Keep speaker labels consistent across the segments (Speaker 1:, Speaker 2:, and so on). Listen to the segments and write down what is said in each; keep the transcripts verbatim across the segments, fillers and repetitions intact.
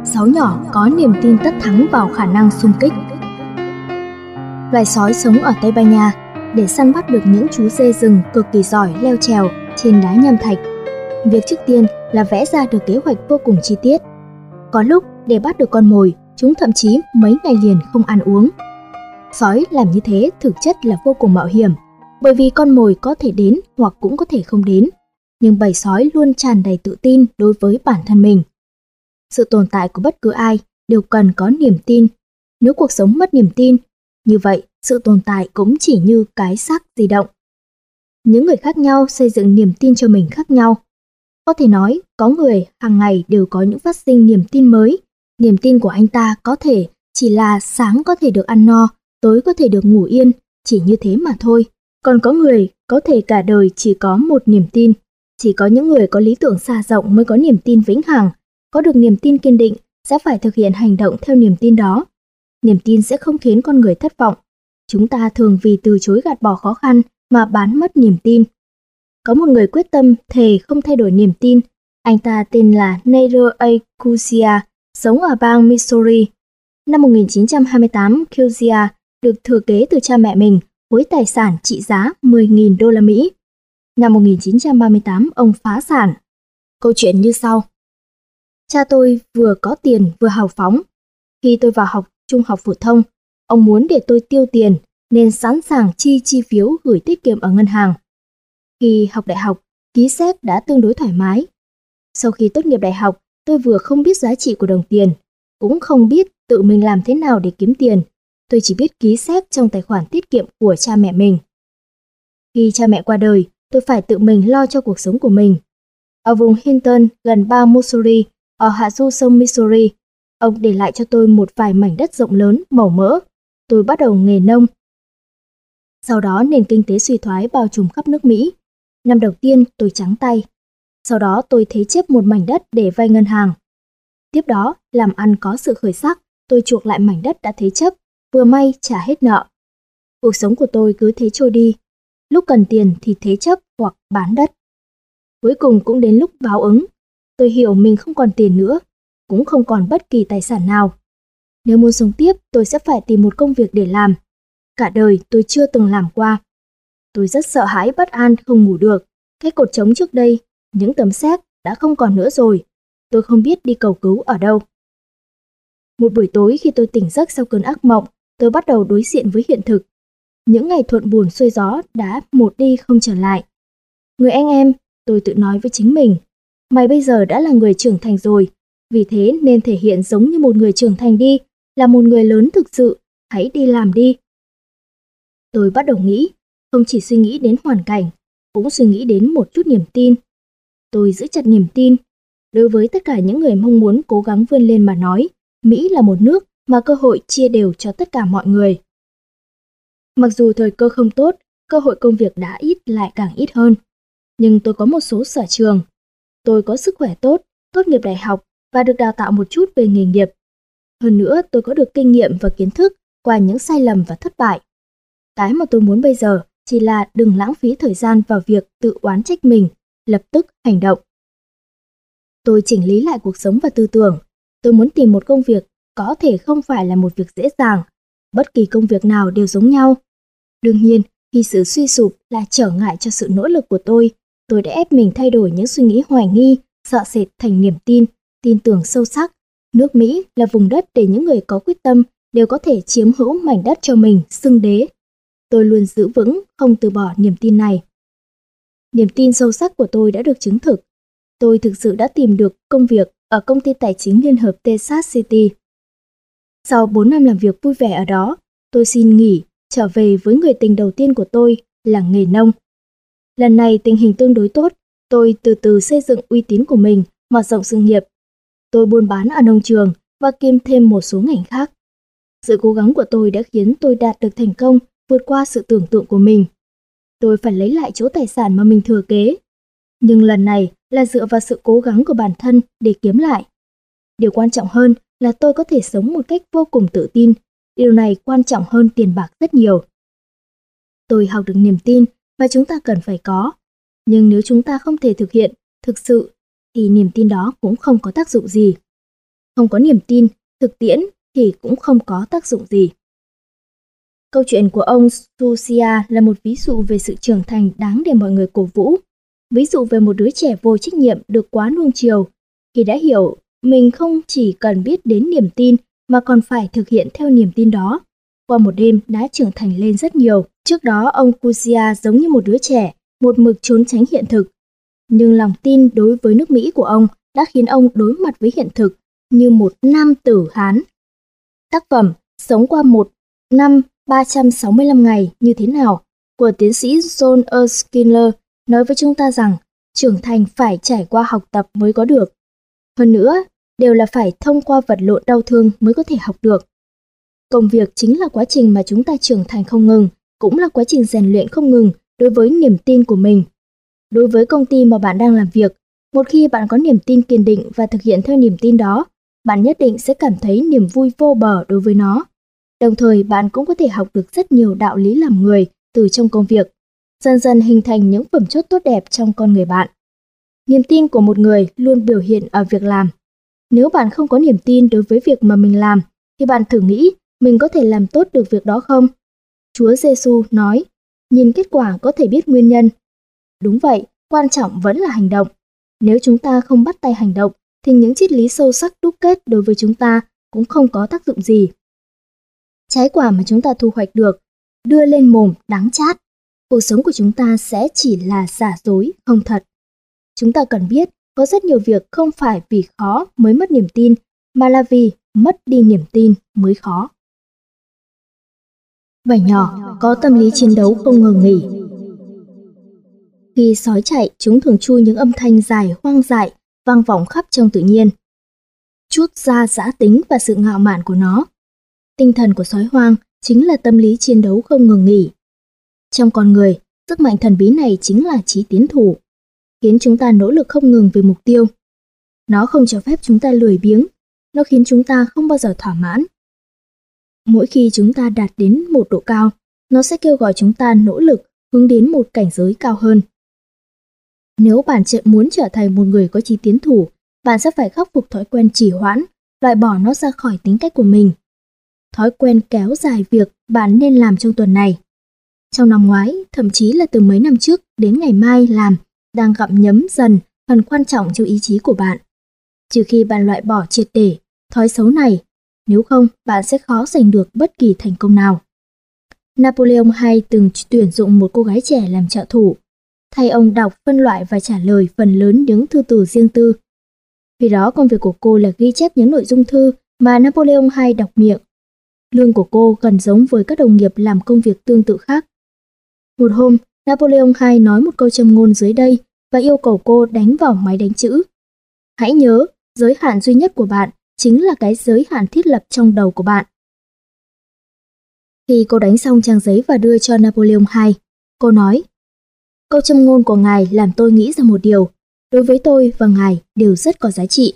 Speaker 1: Sói nhỏ có niềm tin tất thắng vào khả năng xung kích. Loài sói sống ở Tây Ban Nha để săn bắt được những chú dê rừng cực kỳ giỏi leo trèo trên đá nham thạch. Việc trước tiên là vẽ ra được kế hoạch vô cùng chi tiết. Có lúc để bắt được con mồi, chúng thậm chí mấy ngày liền không ăn uống. Sói làm như thế thực chất là vô cùng mạo hiểm, bởi vì con mồi có thể đến hoặc cũng có thể không đến. Nhưng bầy sói luôn tràn đầy tự tin đối với bản thân mình. Sự tồn tại của bất cứ ai đều cần có niềm tin. Nếu cuộc sống mất niềm tin, như vậy sự tồn tại cũng chỉ như cái xác di động. Những người khác nhau xây dựng niềm tin cho mình khác nhau. Có thể nói, có người hàng ngày đều có những phát sinh niềm tin mới. Niềm tin của anh ta có thể chỉ là sáng có thể được ăn no, tối có thể được ngủ yên, chỉ như thế mà thôi. Còn có người có thể cả đời chỉ có một niềm tin. Chỉ có những người có lý tưởng xa rộng mới có niềm tin vĩnh hằng. Có được niềm tin kiên định sẽ phải thực hiện hành động theo niềm tin đó. Niềm tin sẽ không khiến con người thất vọng. Chúng ta thường vì từ chối gạt bỏ khó khăn mà bán mất niềm tin. Có một người quyết tâm thề không thay đổi niềm tin. Anh ta tên là Nader A. Quzia, sống ở bang Missouri. Năm một nghìn chín trăm hai mươi tám, Quzia được thừa kế từ cha mẹ mình với tài sản trị giá mười nghìn đô la Mỹ. Năm một nghìn chín trăm ba mươi tám, ông phá sản. Câu chuyện như sau. Cha tôi vừa có tiền vừa hào phóng. Khi tôi vào học trung học phổ thông, ông muốn để tôi tiêu tiền nên sẵn sàng chi chi phiếu gửi tiết kiệm ở ngân hàng. Khi học đại học, ký séc đã tương đối thoải mái. Sau khi tốt nghiệp đại học, tôi vừa không biết giá trị của đồng tiền, cũng không biết tự mình làm thế nào để kiếm tiền. Tôi chỉ biết ký séc trong tài khoản tiết kiệm của cha mẹ mình. Khi cha mẹ qua đời, tôi phải tự mình lo cho cuộc sống của mình. Ở vùng Hinton, gần bang Missouri, ở hạ du sông Missouri, ông để lại cho tôi một vài mảnh đất rộng lớn, màu mỡ. Tôi bắt đầu nghề nông. Sau đó nền kinh tế suy thoái bao trùm khắp nước Mỹ. Năm đầu tiên tôi trắng tay. Sau đó tôi thế chấp một mảnh đất để vay ngân hàng. Tiếp đó, làm ăn có sự khởi sắc, tôi chuộc lại mảnh đất đã thế chấp, vừa may trả hết nợ. Cuộc sống của tôi cứ thế trôi đi. Lúc cần tiền thì thế chấp hoặc bán đất. Cuối cùng cũng đến lúc báo ứng. Tôi hiểu mình không còn tiền nữa, cũng không còn bất kỳ tài sản nào. Nếu muốn sống tiếp, tôi sẽ phải tìm một công việc để làm. Cả đời tôi chưa từng làm qua. Tôi rất sợ hãi bất an không ngủ được. Cái cột trống trước đây, những tấm séc đã không còn nữa rồi. Tôi không biết đi cầu cứu ở đâu. Một buổi tối khi tôi tỉnh giấc sau cơn ác mộng, tôi bắt đầu đối diện với hiện thực. Những ngày thuận buồm xuôi gió đã một đi không trở lại. Người anh em, tôi tự nói với chính mình. Mày bây giờ đã là người trưởng thành rồi. Vì thế nên thể hiện giống như một người trưởng thành đi, là một người lớn thực sự, hãy đi làm đi. Tôi bắt đầu nghĩ, không chỉ suy nghĩ đến hoàn cảnh, cũng suy nghĩ đến một chút niềm tin. Tôi giữ chặt niềm tin. Đối với tất cả những người mong muốn cố gắng vươn lên mà nói, Mỹ là một nước mà cơ hội chia đều cho tất cả mọi người. Mặc dù thời cơ không tốt, cơ hội công việc đã ít lại càng ít hơn. Nhưng tôi có một số sở trường. Tôi có sức khỏe tốt, tốt nghiệp đại học và được đào tạo một chút về nghề nghiệp. Hơn nữa, tôi có được kinh nghiệm và kiến thức qua những sai lầm và thất bại. Cái mà tôi muốn bây giờ chỉ là đừng lãng phí thời gian vào việc tự oán trách mình, lập tức hành động. Tôi chỉnh lý lại cuộc sống và tư tưởng. Tôi muốn tìm một công việc có thể không phải là một việc dễ dàng. Bất kỳ công việc nào đều giống nhau. Đương nhiên, khi sự suy sụp là trở ngại cho sự nỗ lực của tôi, tôi đã ép mình thay đổi những suy nghĩ hoài nghi, sợ sệt thành niềm tin, tin tưởng sâu sắc. Nước Mỹ là vùng đất để những người có quyết tâm đều có thể chiếm hữu mảnh đất cho mình, xưng đế. Tôi luôn giữ vững, không từ bỏ niềm tin này. Niềm tin sâu sắc của tôi đã được chứng thực. Tôi thực sự đã tìm được công việc ở công ty tài chính liên hợp Texas City. Sau bốn năm làm việc vui vẻ ở đó, tôi xin nghỉ, trở về với người tình đầu tiên của tôi là nghề nông. Lần này tình hình tương đối tốt, tôi từ từ xây dựng uy tín của mình, mở rộng sự nghiệp. Tôi buôn bán ở nông trường và kiêm thêm một số ngành khác. Sự cố gắng của tôi đã khiến tôi đạt được thành công, vượt qua sự tưởng tượng của mình. Tôi phải lấy lại chỗ tài sản mà mình thừa kế. Nhưng lần này là dựa vào sự cố gắng của bản thân để kiếm lại. Điều quan trọng hơn là tôi có thể sống một cách vô cùng tự tin. Điều này quan trọng hơn tiền bạc rất nhiều. Tôi học được niềm tin mà chúng ta cần phải có. Nhưng nếu chúng ta không thể thực hiện, thực sự, thì niềm tin đó cũng không có tác dụng gì. Không có niềm tin, thực tiễn thì cũng không có tác dụng gì. Câu chuyện của ông Susia là một ví dụ về sự trưởng thành đáng để mọi người cổ vũ. Ví dụ về một đứa trẻ vô trách nhiệm được quá nuông chiều, khi đã hiểu mình không chỉ cần biết đến niềm tin mà còn phải thực hiện theo niềm tin đó. Qua một đêm đã trưởng thành lên rất nhiều. Trước đó ông Kusia giống như một đứa trẻ, một mực trốn tránh hiện thực. Nhưng lòng tin đối với nước Mỹ của ông đã khiến ông đối mặt với hiện thực như một nam tử Hán. Tác phẩm Sống qua một năm ba trăm sáu mươi lăm ngày như thế nào của tiến sĩ John Erskine nói với chúng ta rằng trưởng thành phải trải qua học tập mới có được. Hơn nữa, đều là phải thông qua vật lộn đau thương mới có thể học được. Công việc chính là quá trình mà chúng ta trưởng thành không ngừng, cũng là quá trình rèn luyện không ngừng đối với niềm tin của mình. Đối với công ty mà bạn đang làm việc, một khi bạn có niềm tin kiên định và thực hiện theo niềm tin đó, bạn nhất định sẽ cảm thấy niềm vui vô bờ đối với nó. Đồng thời bạn cũng có thể học được rất nhiều đạo lý làm người từ trong công việc, dần dần hình thành những phẩm chất tốt đẹp trong con người bạn. Niềm tin của một người luôn biểu hiện ở việc làm. Nếu bạn không có niềm tin đối với việc mà mình làm, thì bạn thử nghĩ mình có thể làm tốt được việc đó không? Chúa Giêsu nói, nhìn kết quả có thể biết nguyên nhân. Đúng vậy, quan trọng vẫn là hành động. Nếu chúng ta không bắt tay hành động, thì những triết lý sâu sắc đúc kết đối với chúng ta cũng không có tác dụng gì. Trái quả mà chúng ta thu hoạch được, đưa lên mồm đắng chát. Cuộc sống của chúng ta sẽ chỉ là giả dối, không thật. Chúng ta cần biết, có rất nhiều việc không phải vì khó mới mất niềm tin, mà là vì mất đi niềm tin mới khó. Vảy nhỏ có tâm lý chiến đấu không ngừng nghỉ. Khi sói chạy, chúng thường chui những âm thanh dài hoang dại, vang vọng khắp trong tự nhiên, chuốt ra dã tính và sự ngạo mạn của nó. Tinh thần của sói hoang chính là tâm lý chiến đấu không ngừng nghỉ. Trong con người, sức mạnh thần bí này chính là chí tiến thủ, khiến chúng ta nỗ lực không ngừng về mục tiêu. Nó không cho phép chúng ta lười biếng, nó khiến chúng ta không bao giờ thỏa mãn. Mỗi khi chúng ta đạt đến một độ cao, nó sẽ kêu gọi chúng ta nỗ lực hướng đến một cảnh giới cao hơn. Nếu bạn muốn trở thành một người có chí tiến thủ, bạn sẽ phải khắc phục thói quen trì hoãn, loại bỏ nó ra khỏi tính cách của mình. Thói quen kéo dài việc bạn nên làm trong tuần này. Trong năm ngoái, thậm chí là từ mấy năm trước đến ngày mai làm, đang gặm nhấm dần phần quan trọng trong ý chí của bạn. Trừ khi bạn loại bỏ triệt để thói xấu này, nếu không bạn sẽ khó giành được bất kỳ thành công nào. Napoleon đệ nhị từng tuyển dụng một cô gái trẻ làm trợ thủ, thay ông đọc, phân loại và trả lời phần lớn những thư từ riêng tư. Vì đó công việc của cô là ghi chép những nội dung thư mà Napoleon đệ nhị đọc miệng. Lương của cô gần giống với các đồng nghiệp làm công việc tương tự khác. Một hôm, Napoleon đệ nhị nói một câu châm ngôn dưới đây và yêu cầu cô đánh vào máy đánh chữ. Hãy nhớ, giới hạn duy nhất của bạn chính là cái giới hạn thiết lập trong đầu của bạn. Khi cô đánh xong trang giấy và đưa cho Napoleon đệ nhị, cô nói, câu châm ngôn của ngài làm tôi nghĩ ra một điều, đối với tôi và ngài đều rất có giá trị.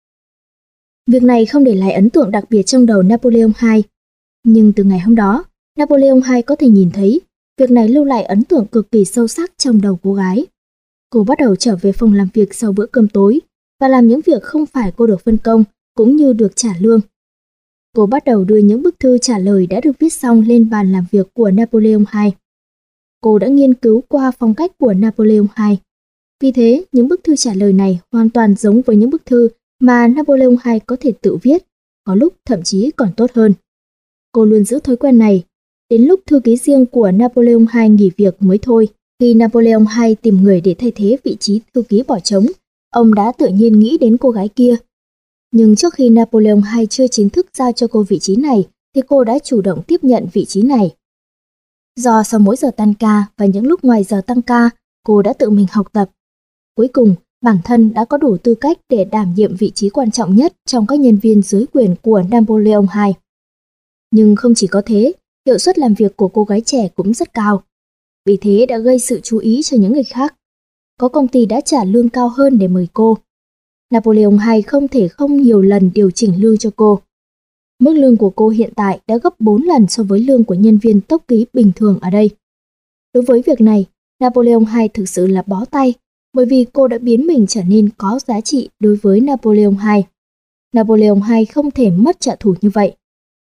Speaker 1: Việc này không để lại ấn tượng đặc biệt trong đầu Napoleon đệ nhị, nhưng từ ngày hôm đó, Napoleon đệ nhị có thể nhìn thấy việc này lưu lại ấn tượng cực kỳ sâu sắc trong đầu cô gái. Cô bắt đầu trở về phòng làm việc sau bữa cơm tối và làm những việc không phải cô được phân công cũng như được trả lương. Cô bắt đầu đưa những bức thư trả lời đã được viết xong lên bàn làm việc của Napoleon đệ nhị. Cô đã nghiên cứu qua phong cách của Napoleon đệ nhị. Vì thế, những bức thư trả lời này hoàn toàn giống với những bức thư mà Napoleon đệ nhị có thể tự viết, có lúc thậm chí còn tốt hơn. Cô luôn giữ thói quen này, đến lúc thư ký riêng của Napoleon đệ nhị nghỉ việc mới thôi. Khi Napoleon đệ nhị tìm người để thay thế vị trí thư ký bỏ trống, ông đã tự nhiên nghĩ đến cô gái kia. Nhưng trước khi Napoleon đệ nhị chưa chính thức giao cho cô vị trí này, thì cô đã chủ động tiếp nhận vị trí này. Do sau mỗi giờ tan ca và những lúc ngoài giờ tăng ca, cô đã tự mình học tập. Cuối cùng, bản thân đã có đủ tư cách để đảm nhiệm vị trí quan trọng nhất trong các nhân viên dưới quyền của Napoleon đệ nhị. Nhưng không chỉ có thế, hiệu suất làm việc của cô gái trẻ cũng rất cao. Vì thế đã gây sự chú ý cho những người khác. Có công ty đã trả lương cao hơn để mời cô. Napoleon đệ nhị không thể không nhiều lần điều chỉnh lương cho cô. Mức lương của cô hiện tại đã gấp bốn lần so với lương của nhân viên tốc ký bình thường ở đây. Đối với việc này, Napoleon đệ nhị thực sự là bó tay, bởi vì cô đã biến mình trở nên có giá trị đối với Napoleon đệ nhị. Napoleon hai không thể mất trợ thủ như vậy.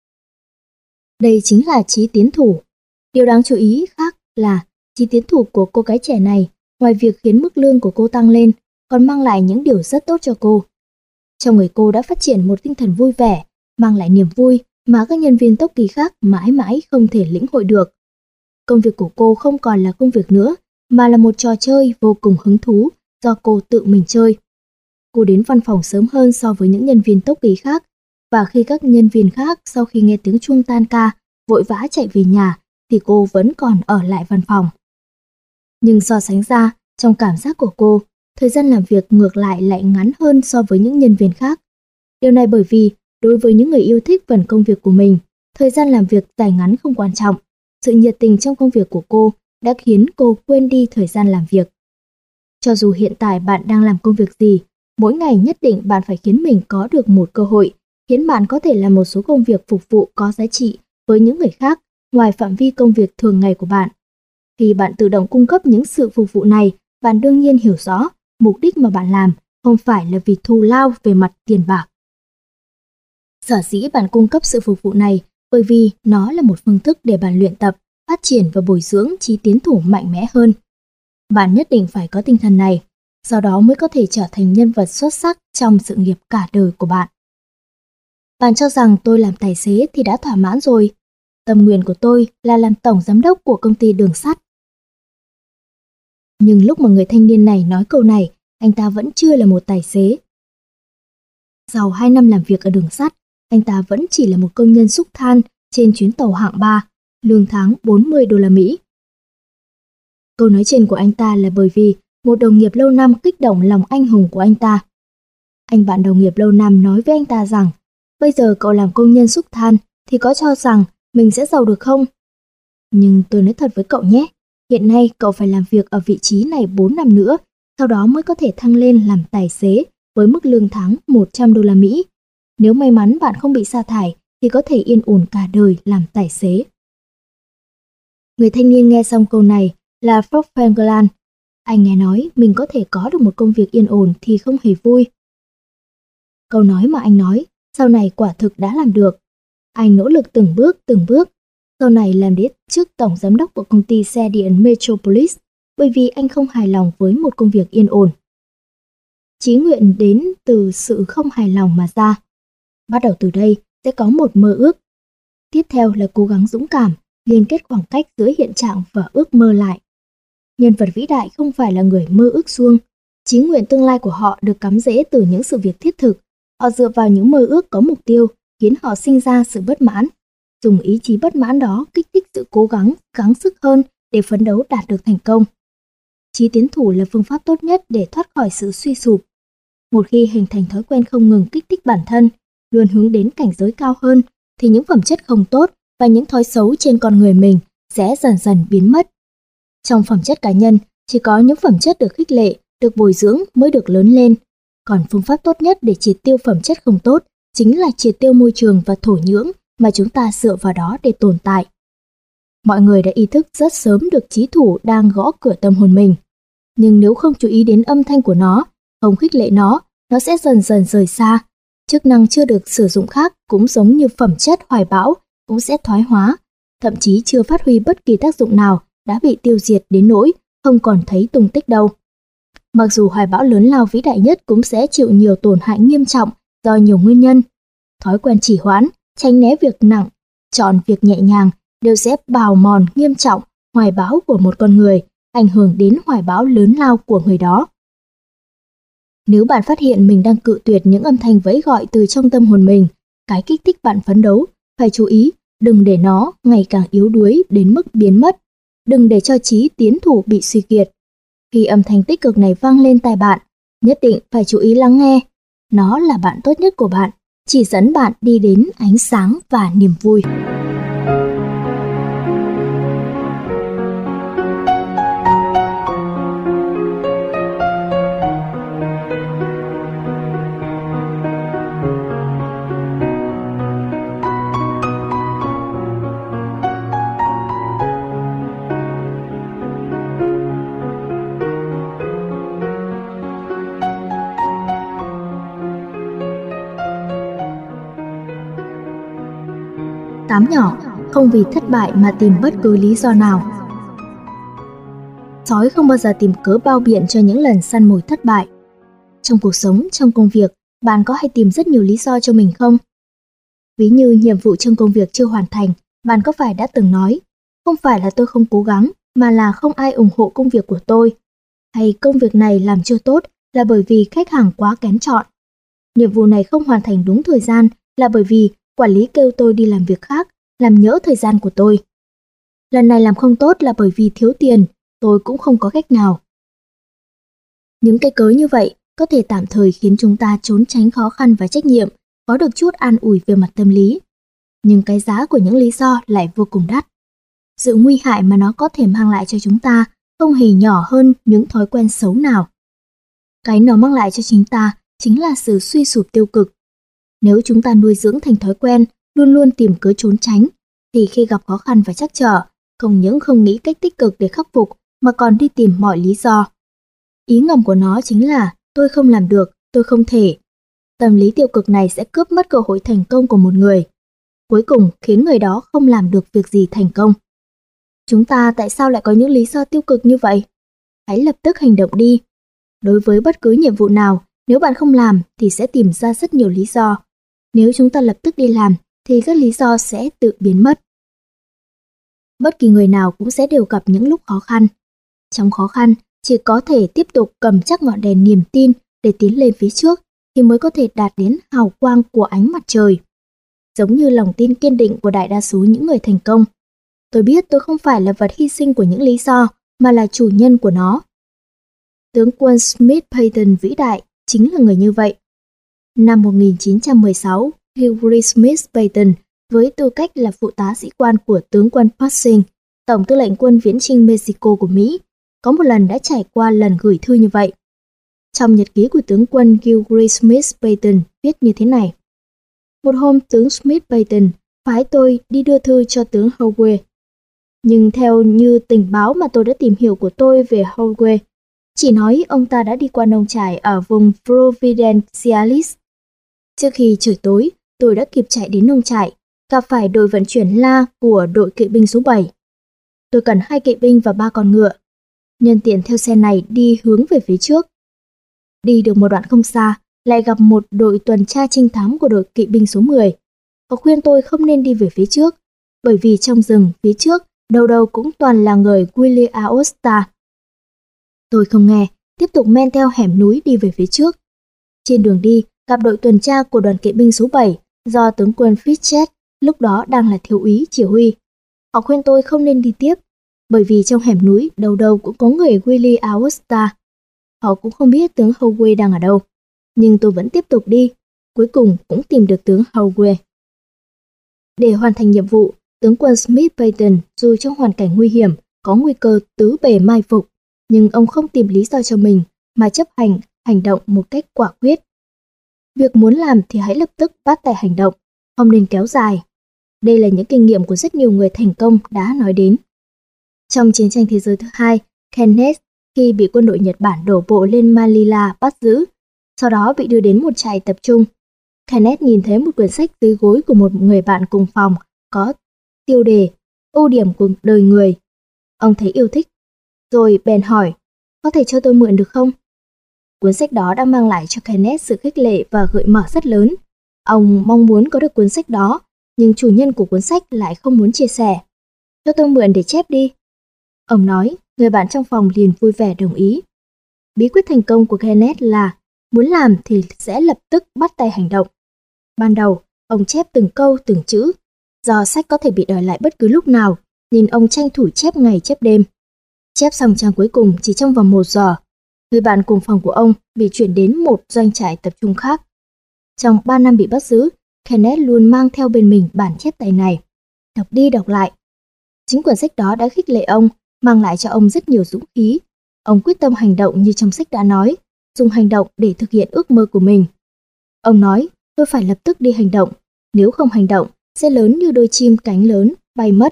Speaker 1: Đây chính là chí tiến thủ. Điều đáng chú ý khác là chí tiến thủ của cô gái trẻ này, ngoài việc khiến mức lương của cô tăng lên, còn mang lại những điều rất tốt cho cô. Trong người cô đã phát triển một tinh thần vui vẻ, mang lại niềm vui mà các nhân viên tốc ký khác mãi mãi không thể lĩnh hội được. Công việc của cô không còn là công việc nữa, mà là một trò chơi vô cùng hứng thú do cô tự mình chơi. Cô đến văn phòng sớm hơn so với những nhân viên tốc ký khác, và khi các nhân viên khác sau khi nghe tiếng chuông tan ca vội vã chạy về nhà thì cô vẫn còn ở lại văn phòng. Nhưng so sánh ra, trong cảm giác của cô, thời gian làm việc ngược lại lại ngắn hơn so với những nhân viên khác. Điều này bởi vì đối với những người yêu thích phần công việc của mình, thời gian làm việc dài ngắn không quan trọng. Sự nhiệt tình trong công việc của cô đã khiến cô quên đi thời gian làm việc. Cho dù hiện tại bạn đang làm công việc gì, mỗi ngày nhất định bạn phải khiến mình có được một cơ hội, khiến bạn có thể làm một số công việc phục vụ có giá trị với những người khác ngoài phạm vi công việc thường ngày của bạn. Khi bạn tự động cung cấp những sự phục vụ này, bạn đương nhiên hiểu rõ mục đích mà bạn làm không phải là vì thù lao về mặt tiền bạc. Sở dĩ bạn cung cấp sự phục vụ này bởi vì nó là một phương thức để bạn luyện tập, phát triển và bồi dưỡng trí tiến thủ mạnh mẽ hơn. Bạn nhất định phải có tinh thần này, sau đó mới có thể trở thành nhân vật xuất sắc trong sự nghiệp cả đời của bạn. Bạn cho rằng tôi làm tài xế thì đã thỏa mãn rồi. Tâm nguyện của tôi là làm tổng giám đốc của công ty đường sắt. Nhưng lúc mà người thanh niên này nói câu này, anh ta vẫn chưa là một tài xế. Sau hai năm làm việc ở đường sắt, anh ta vẫn chỉ là một công nhân xúc than trên chuyến tàu hạng ba, lương tháng bốn mươi đô la Mỹ. Câu nói trên của anh ta là bởi vì một đồng nghiệp lâu năm kích động lòng anh hùng của anh ta. Anh bạn đồng nghiệp lâu năm nói với anh ta rằng, bây giờ cậu làm công nhân xúc than thì có cho rằng mình sẽ giàu được không? Nhưng tôi nói thật với cậu nhé, hiện nay cậu phải làm việc ở vị trí này bốn năm nữa, sau đó mới có thể thăng lên làm tài xế với mức lương tháng một trăm đô la Mỹ. Nếu may mắn bạn không bị sa thải thì có thể yên ổn cả đời làm tài xế. Người thanh niên nghe xong câu này là Fort Franklin. Anh nghe nói mình có thể có được một công việc yên ổn thì không hề vui. Câu nói mà anh nói, sau này quả thực đã làm được. Anh nỗ lực từng bước từng bước, sau này làm đến chức tổng giám đốc của công ty xe điện Metropolis, bởi vì anh không hài lòng với một công việc yên ổn. Chí nguyện đến từ sự không hài lòng mà ra. Bắt đầu từ đây sẽ có một mơ ước. Tiếp theo là cố gắng dũng cảm, liên kết khoảng cách giữa hiện trạng và ước mơ lại. Nhân vật vĩ đại không phải là người mơ ước suông. Chí nguyện tương lai của họ được cắm rễ từ những sự việc thiết thực. Họ dựa vào những mơ ước có mục tiêu, khiến họ sinh ra sự bất mãn. Dùng ý chí bất mãn đó kích thích sự cố gắng, gắng sức hơn để phấn đấu đạt được thành công. Chí tiến thủ là phương pháp tốt nhất để thoát khỏi sự suy sụp. Một khi hình thành thói quen không ngừng kích thích bản thân, luôn hướng đến cảnh giới cao hơn, thì những phẩm chất không tốt và những thói xấu trên con người mình sẽ dần dần biến mất. Trong phẩm chất cá nhân, chỉ có những phẩm chất được khích lệ, được bồi dưỡng mới được lớn lên. Còn phương pháp tốt nhất để triệt tiêu phẩm chất không tốt chính là triệt tiêu môi trường và thổ nhưỡng mà chúng ta dựa vào đó để tồn tại. Mọi người đã ý thức rất sớm được chí thủ đang gõ cửa tâm hồn mình. Nhưng nếu không chú ý đến âm thanh của nó, không khích lệ nó, nó sẽ dần dần rời xa. Chức năng chưa được sử dụng khác cũng giống như phẩm chất hoài bão cũng sẽ thoái hóa, thậm chí chưa phát huy bất kỳ tác dụng nào đã bị tiêu diệt đến nỗi không còn thấy tung tích đâu. Mặc dù hoài bão lớn lao vĩ đại nhất cũng sẽ chịu nhiều tổn hại nghiêm trọng do nhiều nguyên nhân. Thói quen trì hoãn, tránh né việc nặng, chọn việc nhẹ nhàng đều sẽ bào mòn nghiêm trọng hoài bão của một con người, ảnh hưởng đến hoài bão lớn lao của người đó. Nếu bạn phát hiện mình đang cự tuyệt những âm thanh vẫy gọi từ trong tâm hồn mình, cái kích thích bạn phấn đấu, phải chú ý, đừng để nó ngày càng yếu đuối đến mức biến mất. Đừng để cho trí tiến thủ bị suy kiệt. Khi âm thanh tích cực này vang lên tai bạn, nhất định phải chú ý lắng nghe. Nó là bạn tốt nhất của bạn, chỉ dẫn bạn đi đến ánh sáng và niềm vui. Tám nhỏ, không vì thất bại mà tìm bất cứ lý do nào. Sói không bao giờ tìm cớ bao biện cho những lần săn mồi thất bại. Trong cuộc sống, trong công việc, bạn có hay tìm rất nhiều lý do cho mình không? Ví như nhiệm vụ trong công việc chưa hoàn thành, bạn có phải đã từng nói, không phải là tôi không cố gắng, mà là không ai ủng hộ công việc của tôi. Hay công việc này làm chưa tốt là bởi vì khách hàng quá kén chọn. Nhiệm vụ này không hoàn thành đúng thời gian là bởi vì quản lý kêu tôi đi làm việc khác, làm nhỡ thời gian của tôi. Lần này làm không tốt là bởi vì thiếu tiền, tôi cũng không có cách nào. Những cái cớ như vậy có thể tạm thời khiến chúng ta trốn tránh khó khăn và trách nhiệm, có được chút an ủi về mặt tâm lý. Nhưng cái giá của những lý do lại vô cùng đắt. Sự nguy hại mà nó có thể mang lại cho chúng ta không hề nhỏ hơn những thói quen xấu nào. Cái nó mang lại cho chúng ta chính là sự suy sụp tiêu cực. Nếu chúng ta nuôi dưỡng thành thói quen, luôn luôn tìm cớ trốn tránh, thì khi gặp khó khăn và trắc trở, không những không nghĩ cách tích cực để khắc phục, mà còn đi tìm mọi lý do. Ý ngầm của nó chính là tôi không làm được, tôi không thể. Tâm lý tiêu cực này sẽ cướp mất cơ hội thành công của một người. Cuối cùng khiến người đó không làm được việc gì thành công. Chúng ta tại sao lại có những lý do tiêu cực như vậy? Hãy lập tức hành động đi. Đối với bất cứ nhiệm vụ nào, nếu bạn không làm thì sẽ tìm ra rất nhiều lý do. Nếu chúng ta lập tức đi làm thì các lý do sẽ tự biến mất. Bất kỳ người nào cũng sẽ đều gặp những lúc khó khăn. Trong khó khăn, chỉ có thể tiếp tục cầm chắc ngọn đèn niềm tin để tiến lên phía trước thì mới có thể đạt đến hào quang của ánh mặt trời. Giống như lòng tin kiên định của đại đa số những người thành công. Tôi biết tôi không phải là vật hy sinh của những lý do, mà là chủ nhân của nó. Tướng quân Smith Payton vĩ đại chính là người như vậy. Năm một nghìn chín trăm mười sáu, Hugh Smith Payton với tư cách là phụ tá sĩ quan của tướng quân Pershing, tổng tư lệnh quân viễn chinh Mexico của Mỹ, có một lần đã trải qua lần gửi thư như vậy. Trong nhật ký của tướng quân Hugh Smith Payton viết như thế này. Một hôm tướng Smith Payton phái tôi đi đưa thư cho tướng Howe. Nhưng theo như tình báo mà tôi đã tìm hiểu của tôi về Howe, chỉ nói ông ta đã đi qua nông trại ở vùng Providenciales. Trước khi trời tối, tôi đã kịp chạy đến nông trại, gặp phải đội vận chuyển la của đội kỵ binh số bảy. Tôi cần hai kỵ binh và ba con ngựa. Nhân tiện theo xe này đi hướng về phía trước. Đi được một đoạn không xa, lại gặp một đội tuần tra trinh thám của đội kỵ binh số mười. Họ khuyên tôi không nên đi về phía trước, bởi vì trong rừng phía trước đâu đâu cũng toàn là người Guili Aosta. Tôi không nghe, tiếp tục men theo hẻm núi đi về phía trước. Trên đường đi, gặp đội tuần tra của đoàn kỵ binh số bảy do tướng quân Fitchett lúc đó đang là thiếu úy chỉ huy. Họ khuyên tôi không nên đi tiếp, bởi vì trong hẻm núi đâu đâu cũng có người Guili Aosta. Họ cũng không biết tướng Howe đang ở đâu, nhưng tôi vẫn tiếp tục đi, cuối cùng cũng tìm được tướng Howe. Để hoàn thành nhiệm vụ, tướng quân Smith Payton dù trong hoàn cảnh nguy hiểm, có nguy cơ tứ bề mai phục, nhưng ông không tìm lý do cho mình mà chấp hành, hành động một cách quả quyết. Việc muốn làm thì hãy lập tức bắt tay hành động, không nên kéo dài. Đây là những kinh nghiệm của rất nhiều người thành công đã nói đến. Trong chiến tranh thế giới thứ hai, Kenneth khi bị quân đội Nhật Bản đổ bộ lên Manila bắt giữ, sau đó bị đưa đến một trại tập trung. Kenneth nhìn thấy một quyển sách dưới gối của một người bạn cùng phòng có tiêu đề ưu điểm của đời người. Ông thấy yêu thích, rồi bèn hỏi, có thể cho tôi mượn được không? Cuốn sách đó đã mang lại cho Kenneth sự khích lệ và gợi mở rất lớn. Ông mong muốn có được cuốn sách đó, nhưng chủ nhân của cuốn sách lại không muốn chia sẻ. Cho tôi mượn để chép đi. Ông nói, người bạn trong phòng liền vui vẻ đồng ý. Bí quyết thành công của Kenneth là muốn làm thì sẽ lập tức bắt tay hành động. Ban đầu, ông chép từng câu từng chữ. Do sách có thể bị đòi lại bất cứ lúc nào, nên ông tranh thủ chép ngày chép đêm. Chép xong trang cuối cùng chỉ trong vòng một giờ. Người bạn cùng phòng của ông bị chuyển đến một doanh trại tập trung khác. Trong ba năm bị bắt giữ, Kenneth luôn mang theo bên mình bản chép tay này. Đọc đi đọc lại. Chính quyển sách đó đã khích lệ ông, mang lại cho ông rất nhiều dũng khí. Ông quyết tâm hành động như trong sách đã nói, dùng hành động để thực hiện ước mơ của mình. Ông nói, tôi phải lập tức đi hành động, nếu không hành động, sẽ lớn như đôi chim cánh lớn, bay mất.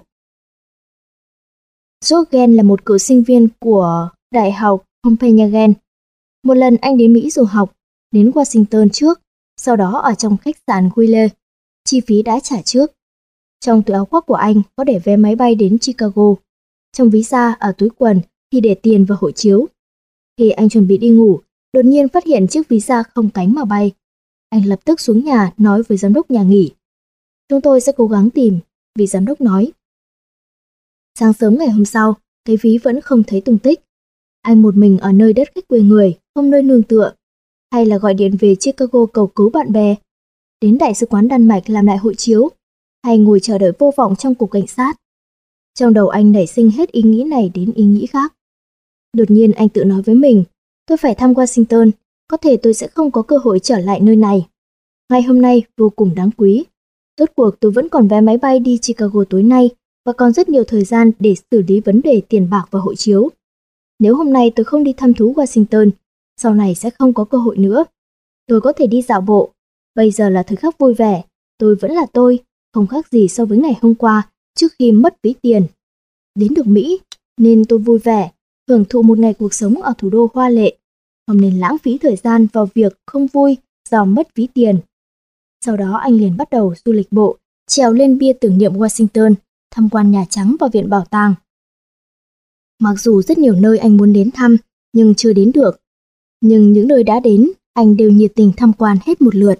Speaker 1: Jorgen là một cựu sinh viên của Đại học Copenhagen. Một lần anh đến Mỹ du học, đến Washington trước, sau đó ở trong khách sạn Wheeler, chi phí đã trả trước. Trong túi áo khoác của anh có để vé máy bay đến Chicago. Trong ví da ở túi quần thì để tiền và hộ chiếu. Khi anh chuẩn bị đi ngủ, đột nhiên phát hiện chiếc ví da không cánh mà bay. Anh lập tức xuống nhà nói với giám đốc nhà nghỉ. Chúng tôi sẽ cố gắng tìm, vị giám đốc nói. Sáng sớm ngày hôm sau, cái ví vẫn không thấy tung tích. Anh một mình ở nơi đất khách quê người, không nơi nương tựa. Hay là gọi điện về Chicago cầu cứu bạn bè, đến Đại sứ quán Đan Mạch làm lại hộ chiếu, hay ngồi chờ đợi vô vọng trong cục cảnh sát. Trong đầu anh nảy sinh hết ý nghĩ này đến ý nghĩ khác. Đột nhiên anh tự nói với mình, tôi phải thăm Washington, có thể tôi sẽ không có cơ hội trở lại nơi này. Ngày hôm nay vô cùng đáng quý. Rốt cuộc tôi vẫn còn vé máy bay đi Chicago tối nay và còn rất nhiều thời gian để xử lý vấn đề tiền bạc và hộ chiếu. Nếu hôm nay tôi không đi thăm thú Washington, sau này sẽ không có cơ hội nữa. Tôi có thể đi dạo bộ. Bây giờ là thời khắc vui vẻ. Tôi vẫn là tôi, không khác gì so với ngày hôm qua trước khi mất ví tiền. Đến được Mỹ, nên tôi vui vẻ, hưởng thụ một ngày cuộc sống ở thủ đô hoa lệ. Không nên lãng phí thời gian vào việc không vui do mất ví tiền. Sau đó anh liền bắt đầu du lịch bộ, trèo lên bia tưởng niệm Washington, tham quan Nhà Trắng và Viện Bảo tàng. Mặc dù rất nhiều nơi anh muốn đến thăm, nhưng chưa đến được. Nhưng những nơi đã đến, anh đều nhiệt tình tham quan hết một lượt.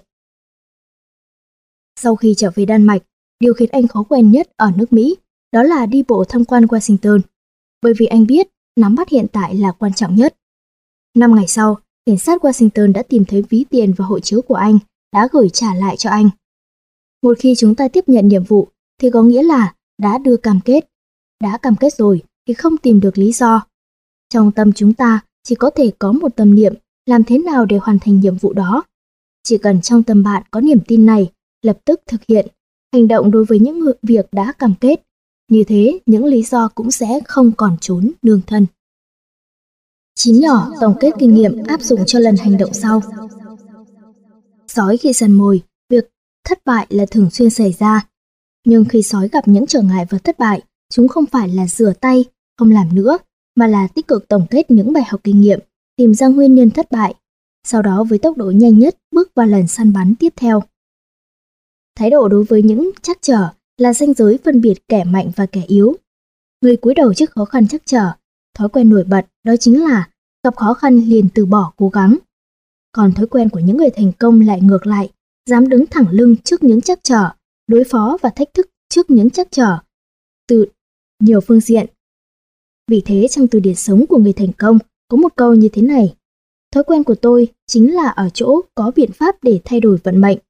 Speaker 1: Sau khi trở về Đan Mạch, điều khiến anh khó quen nhất ở nước Mỹ đó là đi bộ tham quan Washington, bởi vì anh biết nắm bắt hiện tại là quan trọng nhất. Năm ngày sau, cảnh sát Washington đã tìm thấy ví tiền và hộ chiếu của anh, đã gửi trả lại cho anh. Một khi chúng ta tiếp nhận nhiệm vụ thì có nghĩa là đã đưa cam kết. Đã cam kết rồi thì không tìm được lý do. Trong tâm chúng ta chỉ có thể có một tâm niệm làm thế nào để hoàn thành nhiệm vụ đó. Chỉ cần trong tâm bạn có niềm tin này, lập tức thực hiện, hành động đối với những việc đã cam kết. Như thế, những lý do cũng sẽ không còn trốn nương thân. Chín nhỏ tổng kết kinh nghiệm áp dụng cho lần hành động sau. Sói khi săn mồi, việc thất bại là thường xuyên xảy ra. Nhưng khi sói gặp những trở ngại và thất bại, chúng không phải là rửa tay, không làm nữa, mà là tích cực tổng kết những bài học kinh nghiệm, tìm ra nguyên nhân thất bại, sau đó với tốc độ nhanh nhất bước vào lần săn bắn tiếp theo. Thái độ đối với những trắc trở là ranh giới phân biệt kẻ mạnh và kẻ yếu. Người cúi đầu trước khó khăn trắc trở, thói quen nổi bật đó chính là gặp khó khăn liền từ bỏ cố gắng. Còn thói quen của những người thành công lại ngược lại, dám đứng thẳng lưng trước những trắc trở, đối phó và thách thức trước những trắc trở từ nhiều phương diện. Vì thế trong từ điển sống của người thành công có một câu như thế này: thói quen của tôi chính là ở chỗ có biện pháp để thay đổi vận mệnh.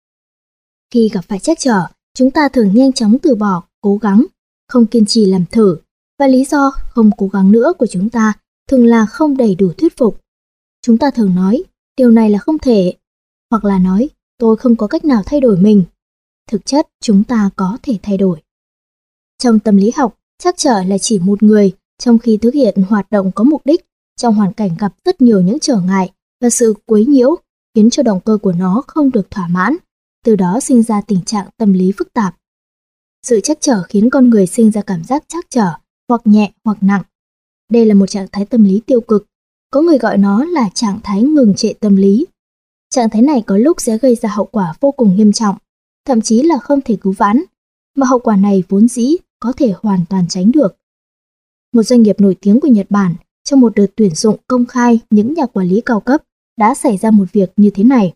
Speaker 1: Khi gặp phải trắc trở, chúng ta thường nhanh chóng từ bỏ, cố gắng, không kiên trì làm thử, và lý do không cố gắng nữa của chúng ta thường là không đầy đủ thuyết phục. Chúng ta thường nói, điều này là không thể, hoặc là nói, tôi không có cách nào thay đổi mình. Thực chất, chúng ta có thể thay đổi. Trong tâm lý học, trắc trở là chỉ một người trong khi thực hiện hoạt động có mục đích, trong hoàn cảnh gặp rất nhiều những trở ngại và sự quấy nhiễu, khiến cho động cơ của nó không được thỏa mãn, từ đó sinh ra tình trạng tâm lý phức tạp. Sự trắc trở khiến con người sinh ra cảm giác trắc trở, hoặc nhẹ hoặc nặng. Đây là một trạng thái tâm lý tiêu cực, có người gọi nó là trạng thái ngừng trệ tâm lý. Trạng thái này có lúc sẽ gây ra hậu quả vô cùng nghiêm trọng, thậm chí là không thể cứu vãn, mà hậu quả này vốn dĩ có thể hoàn toàn tránh được. Một doanh nghiệp nổi tiếng của Nhật Bản trong một đợt tuyển dụng công khai những nhà quản lý cao cấp đã xảy ra một việc như thế này.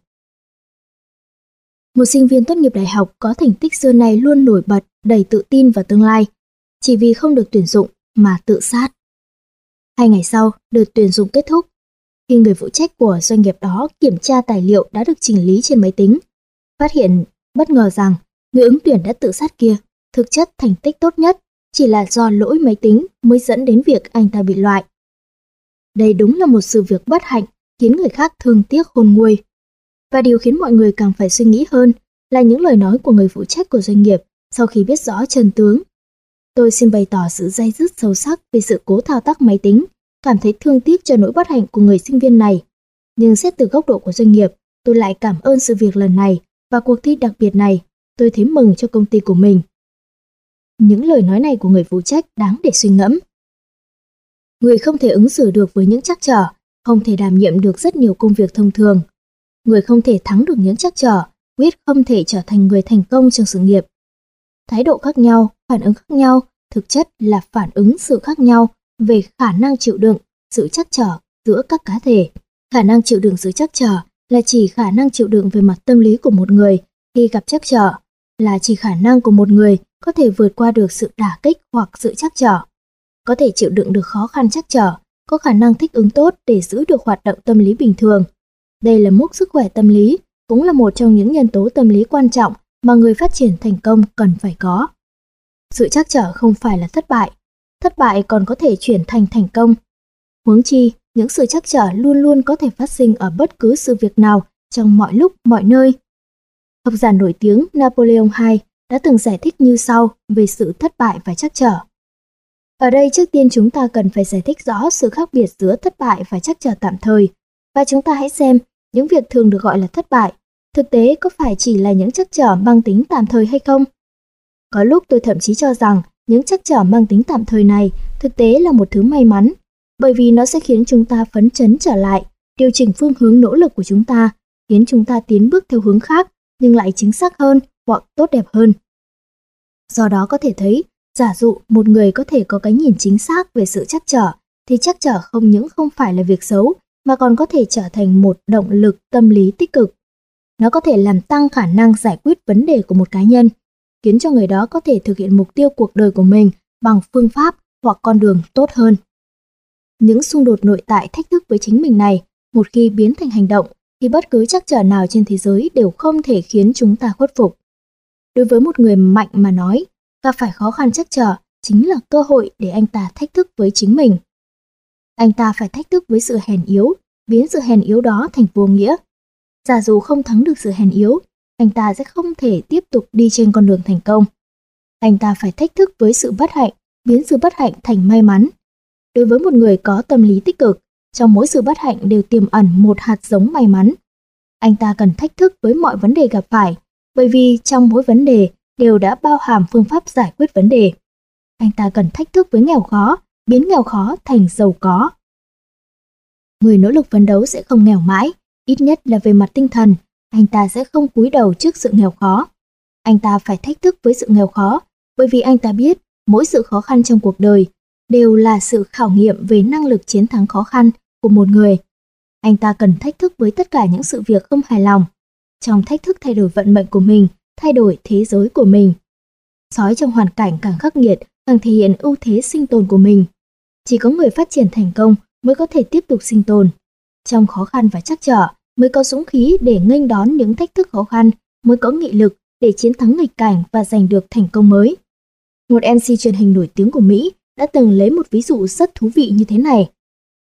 Speaker 1: Một sinh viên tốt nghiệp đại học có thành tích xưa nay luôn nổi bật, đầy tự tin vào tương lai, chỉ vì không được tuyển dụng mà tự sát. Hai ngày sau, đợt tuyển dụng kết thúc. Khi người phụ trách của doanh nghiệp đó kiểm tra tài liệu đã được chỉnh lý trên máy tính, phát hiện bất ngờ rằng người ứng tuyển đã tự sát kia thực chất thành tích tốt nhất chỉ là do lỗi máy tính mới dẫn đến việc anh ta bị loại. Đây đúng là một sự việc bất hạnh khiến người khác thương tiếc khôn nguôi. Và điều khiến mọi người càng phải suy nghĩ hơn là những lời nói của người phụ trách của doanh nghiệp sau khi biết rõ chân tướng. Tôi xin bày tỏ sự day dứt sâu sắc về sự cố thao tác máy tính, cảm thấy thương tiếc cho nỗi bất hạnh của người sinh viên này. Nhưng xét từ góc độ của doanh nghiệp, tôi lại cảm ơn sự việc lần này và cuộc thi đặc biệt này. Tôi thấy mừng cho công ty của mình. Những lời nói này của người phụ trách đáng để suy ngẫm. Người không thể ứng xử được với những trắc trở, không thể đảm nhiệm được rất nhiều công việc thông thường. Người không thể thắng được những trắc trở, quyết không thể trở thành người thành công trong sự nghiệp. Thái độ khác nhau, phản ứng khác nhau, thực chất là phản ứng sự khác nhau về khả năng chịu đựng, sự trắc trở giữa các cá thể. Khả năng chịu đựng sự trắc trở là chỉ khả năng chịu đựng về mặt tâm lý của một người khi gặp trắc trở, là chỉ khả năng của một người có thể vượt qua được sự đả kích hoặc sự trắc trở, có thể chịu đựng được khó khăn trắc trở, có khả năng thích ứng tốt để giữ được hoạt động tâm lý bình thường. Đây là mốc sức khỏe tâm lý, cũng là một trong những nhân tố tâm lý quan trọng mà người phát triển thành công cần phải có. Sự trắc trở không phải là thất bại, thất bại còn có thể chuyển thành thành công. Huống chi, những sự trắc trở luôn luôn có thể phát sinh ở bất cứ sự việc nào, trong mọi lúc, mọi nơi. Học giả nổi tiếng Napoleon đệ nhị đã từng giải thích như sau về sự thất bại và trắc trở. Ở đây trước tiên chúng ta cần phải giải thích rõ sự khác biệt giữa thất bại và trắc trở tạm thời, và chúng ta hãy xem những việc thường được gọi là thất bại, thực tế có phải chỉ là những trắc trở mang tính tạm thời hay không? Có lúc tôi thậm chí cho rằng những trắc trở mang tính tạm thời này thực tế là một thứ may mắn, bởi vì nó sẽ khiến chúng ta phấn chấn trở lại, điều chỉnh phương hướng nỗ lực của chúng ta, khiến chúng ta tiến bước theo hướng khác nhưng lại chính xác hơn hoặc tốt đẹp hơn. Do đó có thể thấy, giả dụ một người có thể có cái nhìn chính xác về sự trắc trở, thì trắc trở không những không phải là việc xấu, mà còn có thể trở thành một động lực tâm lý tích cực. Nó có thể làm tăng khả năng giải quyết vấn đề của một cá nhân, khiến cho người đó có thể thực hiện mục tiêu cuộc đời của mình bằng phương pháp hoặc con đường tốt hơn. Những xung đột nội tại thách thức với chính mình này, một khi biến thành hành động, thì bất cứ trắc trở nào trên thế giới đều không thể khiến chúng ta khuất phục. Đối với một người mạnh mà nói, gặp phải khó khăn trắc trở chính là cơ hội để anh ta thách thức với chính mình. Anh ta phải thách thức với sự hèn yếu, biến sự hèn yếu đó thành vô nghĩa. Giả dù không thắng được sự hèn yếu, anh ta sẽ không thể tiếp tục đi trên con đường thành công. Anh ta phải thách thức với sự bất hạnh, biến sự bất hạnh thành may mắn. Đối với một người có tâm lý tích cực, trong mỗi sự bất hạnh đều tiềm ẩn một hạt giống may mắn. Anh ta cần thách thức với mọi vấn đề gặp phải, bởi vì trong mỗi vấn đề đều đã bao hàm phương pháp giải quyết vấn đề. Anh ta cần thách thức với nghèo khó, biến nghèo khó thành giàu có. Người nỗ lực phấn đấu sẽ không nghèo mãi, ít nhất là về mặt tinh thần, anh ta sẽ không cúi đầu trước sự nghèo khó. Anh ta phải thách thức với sự nghèo khó, bởi vì anh ta biết mỗi sự khó khăn trong cuộc đời đều là sự khảo nghiệm về năng lực chiến thắng khó khăn của một người. Anh ta cần thách thức với tất cả những sự việc không hài lòng, trong thách thức thay đổi vận mệnh của mình, thay đổi thế giới của mình. Sói trong hoàn cảnh càng khắc nghiệt, càng thể hiện ưu thế sinh tồn của mình. Chỉ có người phát triển thành công mới có thể tiếp tục sinh tồn. Trong khó khăn và trắc trở mới có dũng khí để nghênh đón những thách thức khó khăn, mới có nghị lực để chiến thắng nghịch cảnh và giành được thành công mới. Một em xê truyền hình nổi tiếng của Mỹ đã từng lấy một ví dụ rất thú vị như thế này.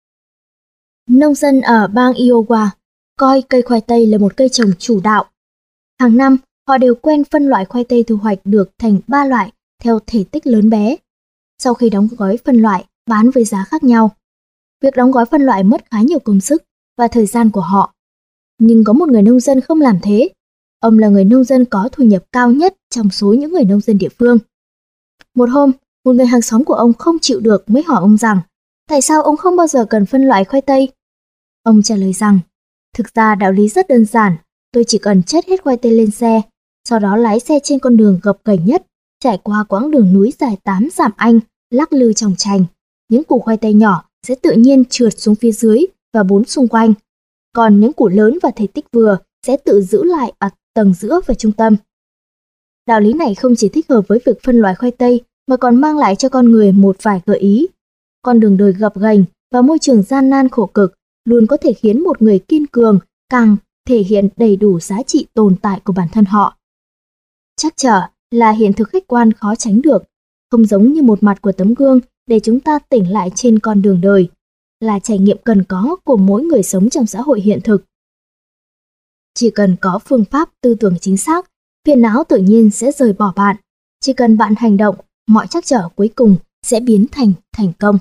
Speaker 1: Nông dân ở bang Iowa coi cây khoai tây là một cây trồng chủ đạo. Hàng năm, họ đều quen phân loại khoai tây thu hoạch được thành ba loại theo thể tích lớn bé. Sau khi đóng gói phân loại, bán với giá khác nhau. Việc đóng gói phân loại mất khá nhiều công sức và thời gian của họ. Nhưng có một người nông dân không làm thế. Ông là người nông dân có thu nhập cao nhất trong số những người nông dân địa phương. Một hôm, một người hàng xóm của ông không chịu được mới hỏi ông rằng tại sao ông không bao giờ cần phân loại khoai tây. Ông trả lời rằng, thực ra đạo lý rất đơn giản, tôi chỉ cần chất hết khoai tây lên xe, sau đó lái xe trên con đường gập ghềnh nhất, trải qua quãng đường núi dài tám dặm Anh, lắc lư chòng chành. Những củ khoai tây nhỏ sẽ tự nhiên trượt xuống phía dưới và bốn xung quanh, còn những củ lớn và thể tích vừa sẽ tự giữ lại ở tầng giữa và trung tâm. Đạo lý này không chỉ thích hợp với việc phân loại khoai tây mà còn mang lại cho con người một vài gợi ý. Con đường đời gập ghềnh và môi trường gian nan khổ cực luôn có thể khiến một người kiên cường càng thể hiện đầy đủ giá trị tồn tại của bản thân họ. Trắc trở là hiện thực khách quan khó tránh được, không giống như một mặt của tấm gương để chúng ta tỉnh lại trên con đường đời, là trải nghiệm cần có của mỗi người sống trong xã hội hiện thực. Chỉ cần có phương pháp tư tưởng chính xác, phiền não tự nhiên sẽ rời bỏ bạn. Chỉ cần bạn hành động, mọi trắc trở cuối cùng sẽ biến thành thành công.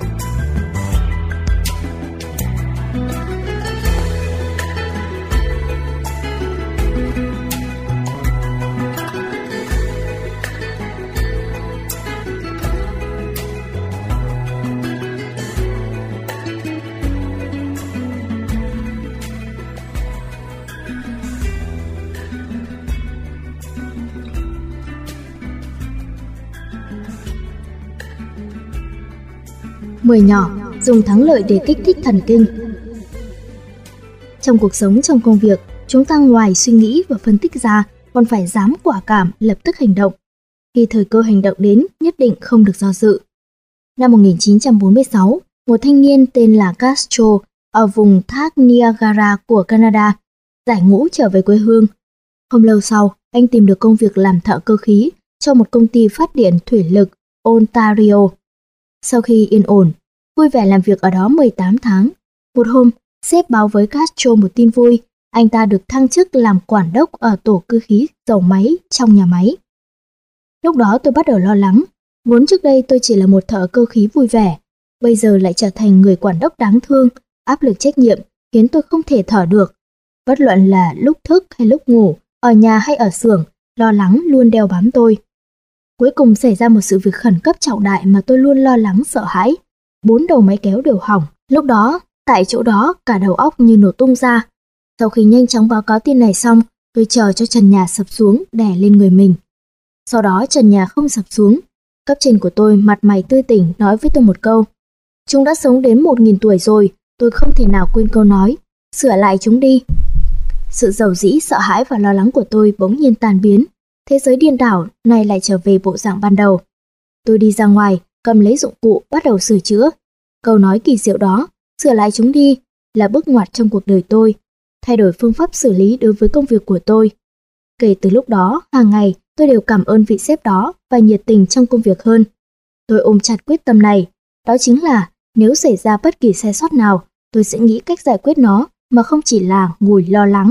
Speaker 1: mười nhỏ dùng thắng lợi để kích thích thần kinh. Trong cuộc sống, trong công việc, chúng ta ngoài suy nghĩ và phân tích ra, còn phải dám quả cảm, lập tức hành động. Khi thời cơ hành động đến, nhất định không được do dự. Năm một nghìn chín trăm bốn mươi sáu, một thanh niên tên là Castro ở vùng thác Niagara của Canada giải ngũ trở về quê hương. Không lâu sau, anh tìm được công việc làm thợ cơ khí cho một công ty phát điện thủy lực Ontario. Sau khi yên ổn, vui vẻ làm việc ở đó mười tám tháng, một hôm, sếp báo với Castro một tin vui, anh ta được thăng chức làm quản đốc ở tổ cơ khí dầu máy trong nhà máy. Lúc đó tôi bắt đầu lo lắng, vốn trước đây tôi chỉ là một thợ cơ khí vui vẻ, bây giờ lại trở thành người quản đốc đáng thương, áp lực trách nhiệm khiến tôi không thể thở được. Bất luận là lúc thức hay lúc ngủ, ở nhà hay ở xưởng, lo lắng luôn đeo bám tôi. Cuối cùng xảy ra một sự việc khẩn cấp trọng đại mà tôi luôn lo lắng sợ hãi. Bốn đầu máy kéo đều hỏng. Lúc đó, tại chỗ đó, cả đầu óc như nổ tung ra. Sau khi nhanh chóng báo cáo tin này xong, tôi chờ cho trần nhà sập xuống đè lên người mình. Sau đó trần nhà không sập xuống. Cấp trên của tôi mặt mày tươi tỉnh nói với tôi một câu. Chúng đã sống đến một nghìn tuổi rồi, tôi không thể nào quên câu nói. Sửa lại chúng đi. Sự dầu dĩ, sợ hãi và lo lắng của tôi bỗng nhiên tan biến. Thế giới điên đảo này lại trở về bộ dạng ban đầu. Tôi đi ra ngoài, cầm lấy dụng cụ, bắt đầu sửa chữa. Câu nói kỳ diệu đó, sửa lại chúng đi, là bước ngoặt trong cuộc đời tôi, thay đổi phương pháp xử lý đối với công việc của tôi. Kể từ lúc đó, hàng ngày, tôi đều cảm ơn vị sếp đó và nhiệt tình trong công việc hơn. Tôi ôm chặt quyết tâm này, đó chính là nếu xảy ra bất kỳ sai sót nào, tôi sẽ nghĩ cách giải quyết nó mà không chỉ là ngồi lo lắng.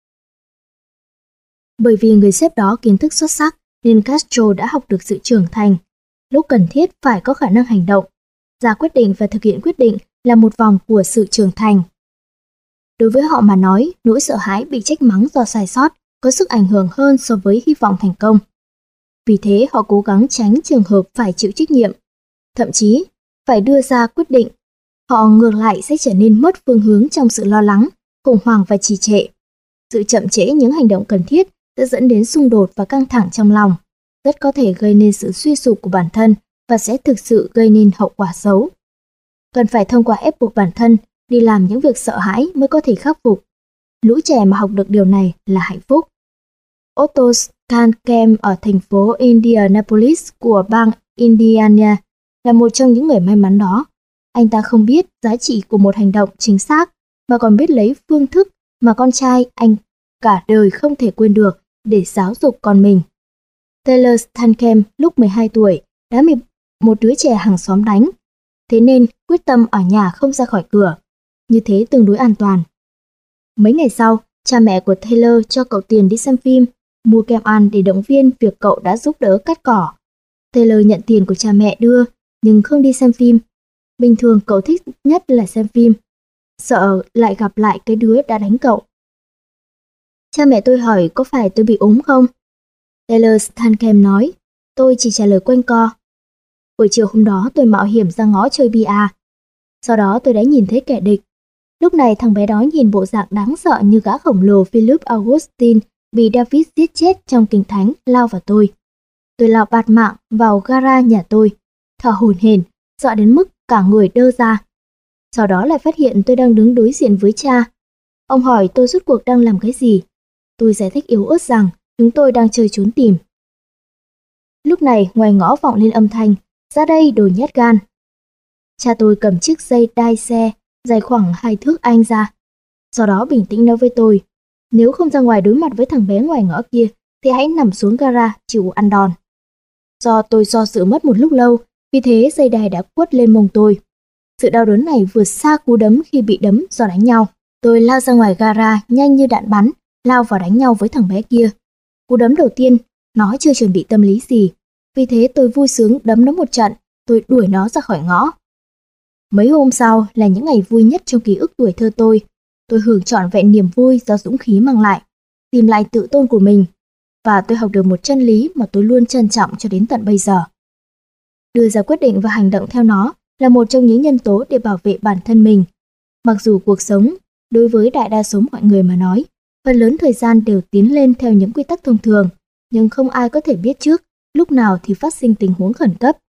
Speaker 1: Bởi vì người sếp đó kiến thức xuất sắc nên Castro đã học được sự trưởng thành. Lúc cần thiết phải có khả năng hành động. Ra quyết định và thực hiện quyết định là một vòng của sự trưởng thành. Đối với họ mà nói, nỗi sợ hãi bị trách mắng do sai sót có sức ảnh hưởng hơn so với hy vọng thành công. Vì thế họ cố gắng tránh trường hợp phải chịu trách nhiệm. Thậm chí, phải đưa ra quyết định. Họ ngược lại sẽ trở nên mất phương hướng trong sự lo lắng, khủng hoảng và trì trệ. Sự chậm trễ những hành động cần thiết sẽ dẫn đến xung đột và căng thẳng trong lòng, rất có thể gây nên sự suy sụp của bản thân và sẽ thực sự gây nên hậu quả xấu. Cần phải thông qua ép buộc bản thân đi làm những việc sợ hãi mới có thể khắc phục. Lũ trẻ mà học được điều này là hạnh phúc. Otto Schankem ở thành phố Indianapolis của bang Indiana là một trong những người may mắn đó. Anh ta không biết giá trị của một hành động chính xác mà còn biết lấy phương thức mà con trai anh cả đời không thể quên được để giáo dục con mình. Taylor Schankem lúc mười hai tuổi đã bị một đứa trẻ hàng xóm đánh, thế nên quyết tâm ở nhà không ra khỏi cửa, như thế tương đối an toàn. Mấy ngày sau, cha mẹ của Taylor cho cậu tiền đi xem phim, mua kem ăn để động viên việc cậu đã giúp đỡ cắt cỏ. Taylor nhận tiền của cha mẹ đưa, nhưng không đi xem phim. Bình thường cậu thích nhất là xem phim, sợ lại gặp lại cái đứa đã đánh cậu. Cha mẹ tôi hỏi có phải tôi bị ốm không? Taylor Schankem nói, tôi chỉ trả lời quanh co. Buổi chiều hôm đó tôi mạo hiểm ra ngõ chơi bia. Sau đó tôi đã nhìn thấy kẻ địch. Lúc này thằng bé đó nhìn bộ dạng đáng sợ như gã khổng lồ Philip Augustine bị David giết chết trong Kinh Thánh lao vào tôi. Tôi lao bạt mạng vào gara nhà tôi, thở hổn hển, sợ đến mức cả người đơ ra. Sau đó lại phát hiện tôi đang đứng đối diện với cha. Ông hỏi tôi rốt cuộc đang làm cái gì. Tôi giải thích yếu ớt rằng chúng tôi đang chơi trốn tìm. Lúc này ngoài ngõ vọng lên âm thanh, ra đây đồ nhát gan. Cha tôi cầm chiếc dây đai xe dài khoảng hai thước anh ra. Sau đó bình tĩnh nói với tôi, nếu không ra ngoài đối mặt với thằng bé ngoài ngõ kia thì hãy nằm xuống gara chịu ăn đòn. Do tôi do dự mất một lúc lâu, vì thế dây đai đã quất lên mông tôi. Sự đau đớn này vượt xa cú đấm khi bị đấm do đánh nhau. Tôi lao ra ngoài gara nhanh như đạn bắn, lao vào đánh nhau với thằng bé kia. Cú đấm đầu tiên, nó chưa chuẩn bị tâm lý gì. Vì thế tôi vui sướng đấm nó một trận, tôi đuổi nó ra khỏi ngõ. Mấy hôm sau là những ngày vui nhất trong ký ức tuổi thơ tôi. Tôi hưởng trọn vẹn niềm vui do dũng khí mang lại, tìm lại tự tôn của mình. Và tôi học được một chân lý mà tôi luôn trân trọng cho đến tận bây giờ. Đưa ra quyết định và hành động theo nó là một trong những nhân tố để bảo vệ bản thân mình. Mặc dù cuộc sống, đối với đại đa số mọi người mà nói, phần lớn thời gian đều tiến lên theo những quy tắc thông thường, nhưng không ai có thể biết trước lúc nào thì phát sinh tình huống khẩn cấp.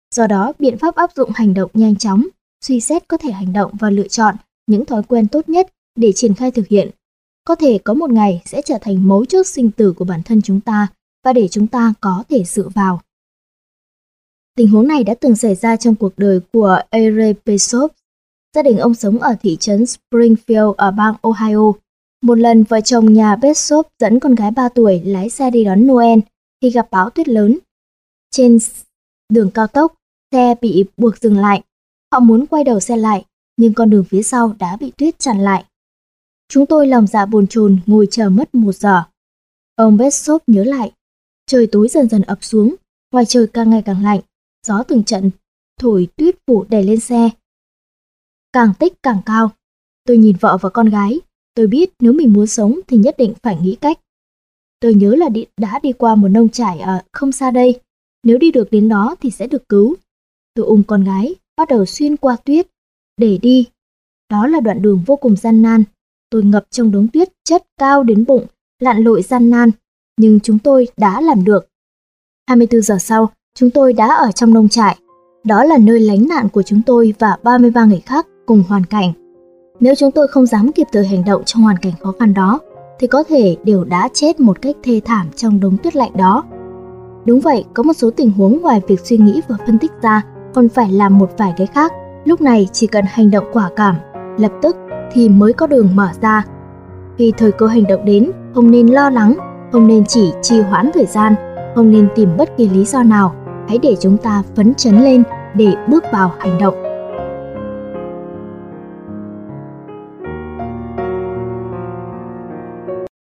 Speaker 1: Do đó, biện pháp áp dụng hành động nhanh chóng, suy xét có thể hành động và lựa chọn những thói quen tốt nhất để triển khai thực hiện. Có thể có một ngày sẽ trở thành mấu chốt sinh tử của bản thân chúng ta và để chúng ta có thể dựa vào. Tình huống này đã từng xảy ra trong cuộc đời của A. Ray Bishop. Gia đình ông sống ở thị trấn Springfield ở bang Ohio. Một lần vợ chồng nhà Bishop dẫn con gái ba tuổi lái xe đi đón Noel thì gặp bão tuyết lớn. Trên đường cao tốc, xe bị buộc dừng lại. Họ muốn quay đầu xe lại, nhưng con đường phía sau đã bị tuyết chặn lại. Chúng tôi lòng dạ bồn chồn ngồi chờ mất một giờ. Ông Bishop nhớ lại, trời tối dần dần ập xuống, ngoài trời càng ngày càng lạnh, gió từng trận thổi tuyết phủ đầy lên xe. Càng tích càng cao. Tôi nhìn vợ và con gái, tôi biết nếu mình muốn sống thì nhất định phải nghĩ cách. Tôi nhớ là đi, đã đi qua một nông trại ở không xa đây, nếu đi được đến đó thì sẽ được cứu. Tôi ôm con gái, bắt đầu xuyên qua tuyết, để đi. Đó là đoạn đường vô cùng gian nan. Tôi ngập trong đống tuyết chất cao đến bụng, lặn lội gian nan, nhưng chúng tôi đã làm được. hai mươi tư giờ sau, chúng tôi đã ở trong nông trại. Đó là nơi lánh nạn của chúng tôi và ba mươi ba người khác cùng hoàn cảnh. Nếu chúng tôi không dám kịp thời hành động trong hoàn cảnh khó khăn đó, thì có thể đều đã chết một cách thê thảm trong đống tuyết lạnh đó. Đúng vậy, có một số tình huống ngoài việc suy nghĩ và phân tích ra, còn phải làm một vài cái khác. Lúc này chỉ cần hành động quả cảm, lập tức thì mới có đường mở ra. Khi thời cơ hành động đến, không nên lo lắng, không nên chỉ trì hoãn thời gian, không nên tìm bất kỳ lý do nào. Hãy để chúng ta phấn chấn lên để bước vào hành động.